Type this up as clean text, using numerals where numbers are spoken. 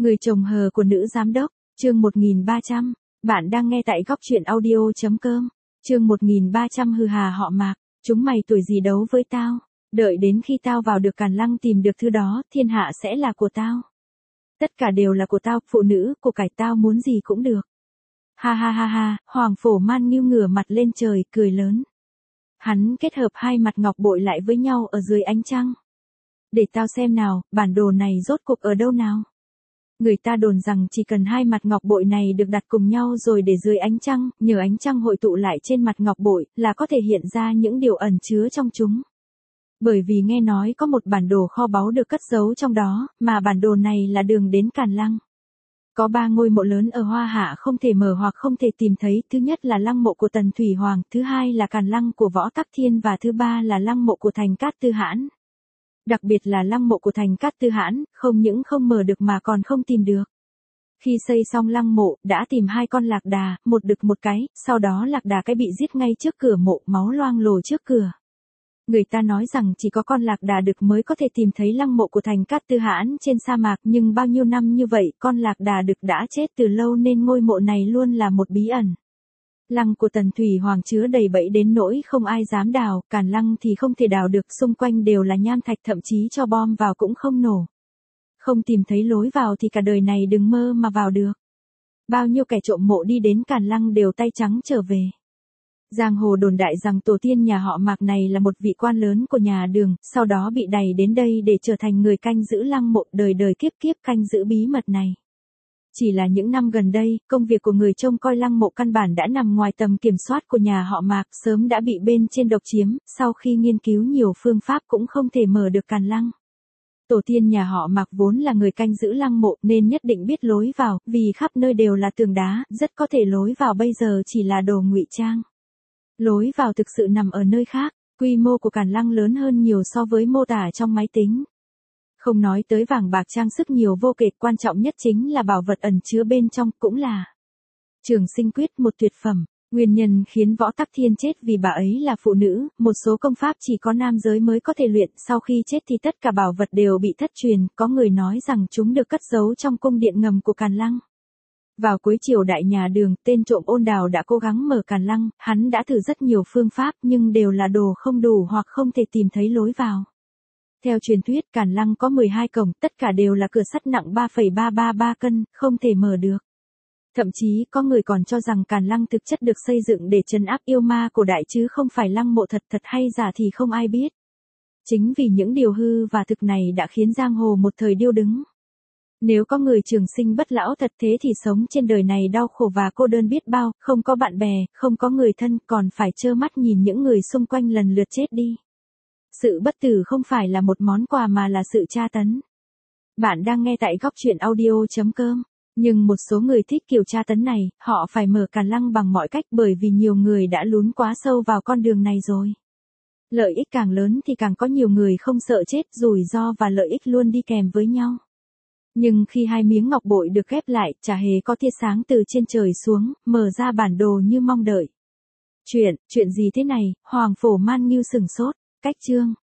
Người chồng hờ của nữ giám đốc, chương 1300. Bạn đang nghe tại góc truyện audio.com. Chương 1300 hừ hà họ Mạc, chúng mày tuổi gì đấu với tao, đợi đến khi tao vào được Càn Lăng tìm được thứ đó, thiên hạ sẽ là của tao. Tất cả đều là của tao, phụ nữ, của cải tao muốn gì cũng được. Ha ha ha ha, Hoàng Phổ Man Nghiêu ngửa mặt lên trời, cười lớn. Hắn kết hợp hai mặt ngọc bội lại với nhau ở dưới ánh trăng. Để tao xem nào, bản đồ này rốt cuộc ở đâu nào? Người ta đồn rằng chỉ cần hai mặt ngọc bội này được đặt cùng nhau rồi để dưới ánh trăng, nhờ ánh trăng hội tụ lại trên mặt ngọc bội, là có thể hiện ra những điều ẩn chứa trong chúng. Bởi vì nghe nói có một bản đồ kho báu được cất giấu trong đó, mà bản đồ này là đường đến Càn Lăng. Có 3 ngôi mộ lớn ở Hoa Hạ không thể mở hoặc không thể tìm thấy, thứ nhất là lăng mộ của Tần Thủy Hoàng, thứ hai là Càn Lăng của Võ Tắc Thiên và thứ ba là lăng mộ của Thành Cát Tư Hãn. Đặc biệt là lăng mộ của Thành Cát Tư Hãn, không những không mở được mà còn không tìm được. Khi xây xong lăng mộ, đã tìm 2 con lạc đà, một đực một cái, sau đó lạc đà cái bị giết ngay trước cửa mộ, máu loang lổ trước cửa. Người ta nói rằng chỉ có con lạc đà đực mới có thể tìm thấy lăng mộ của Thành Cát Tư Hãn trên sa mạc, nhưng bao nhiêu năm như vậy, con lạc đà đực đã chết từ lâu nên ngôi mộ này luôn là một bí ẩn. Lăng của Tần Thủy Hoàng chứa đầy bẫy đến nỗi không ai dám đào, Càn Lăng thì không thể đào được, xung quanh đều là nham thạch, thậm chí cho bom vào cũng không nổ. Không tìm thấy lối vào thì cả đời này đừng mơ mà vào được. Bao nhiêu kẻ trộm mộ đi đến Càn Lăng đều tay trắng trở về. Giang hồ đồn đại rằng tổ tiên nhà họ Mạc này là một vị quan lớn của nhà Đường, sau đó bị đày đến đây để trở thành người canh giữ lăng mộ, đời đời kiếp kiếp canh giữ bí mật này. Chỉ là những năm gần đây, công việc của người trông coi lăng mộ căn bản đã nằm ngoài tầm kiểm soát của nhà họ Mạc, sớm đã bị bên trên độc chiếm, sau khi nghiên cứu nhiều phương pháp cũng không thể mở được Càn Lăng. Tổ tiên nhà họ Mạc vốn là người canh giữ lăng mộ nên nhất định biết lối vào, vì khắp nơi đều là tường đá, rất có thể lối vào bây giờ chỉ là đồ ngụy trang. Lối vào thực sự nằm ở nơi khác, quy mô của Càn Lăng lớn hơn nhiều so với mô tả trong máy tính. Không nói tới vàng bạc trang sức nhiều vô kể, quan trọng nhất chính là bảo vật ẩn chứa bên trong, cũng là Trường Sinh Quyết, một tuyệt phẩm. Nguyên nhân khiến Võ Tắc Thiên chết vì bà ấy là phụ nữ, một số công pháp chỉ có nam giới mới có thể luyện, sau khi chết thì tất cả bảo vật đều bị thất truyền, có người nói rằng chúng được cất giấu trong cung điện ngầm của Càn Lăng. Vào cuối triều đại nhà Đường, tên trộm Ôn Đào đã cố gắng mở Càn Lăng, hắn đã thử rất nhiều phương pháp nhưng đều là đồ không đủ hoặc không thể tìm thấy lối vào. Theo truyền thuyết, Càn Lăng có 12 cổng, tất cả đều là cửa sắt nặng 3,333 cân, không thể mở được. Thậm chí, có người còn cho rằng Càn Lăng thực chất được xây dựng để trấn áp yêu ma cổ đại chứ không phải lăng mộ thật hay giả thì không ai biết. Chính vì những điều hư và thực này đã khiến giang hồ một thời điêu đứng. Nếu có người trường sinh bất lão thật thế thì sống trên đời này đau khổ và cô đơn biết bao, không có bạn bè, không có người thân, còn phải trơ mắt nhìn những người xung quanh lần lượt chết đi. Sự bất tử không phải là một món quà mà là sự tra tấn. Bạn đang nghe tại góc truyện audio.com. Nhưng một số người thích kiểu tra tấn này, họ phải mở Càn Lăng bằng mọi cách bởi vì nhiều người đã lún quá sâu vào con đường này rồi. Lợi ích càng lớn thì càng có nhiều người không sợ chết, rủi ro và lợi ích luôn đi kèm với nhau. Nhưng khi 2 miếng ngọc bội được ghép lại, chả hề có tia sáng từ trên trời xuống, mở ra bản đồ như mong đợi. Chuyện gì thế này? Hoàng Phổ Man Nghiêu sửng sốt. Cách chương.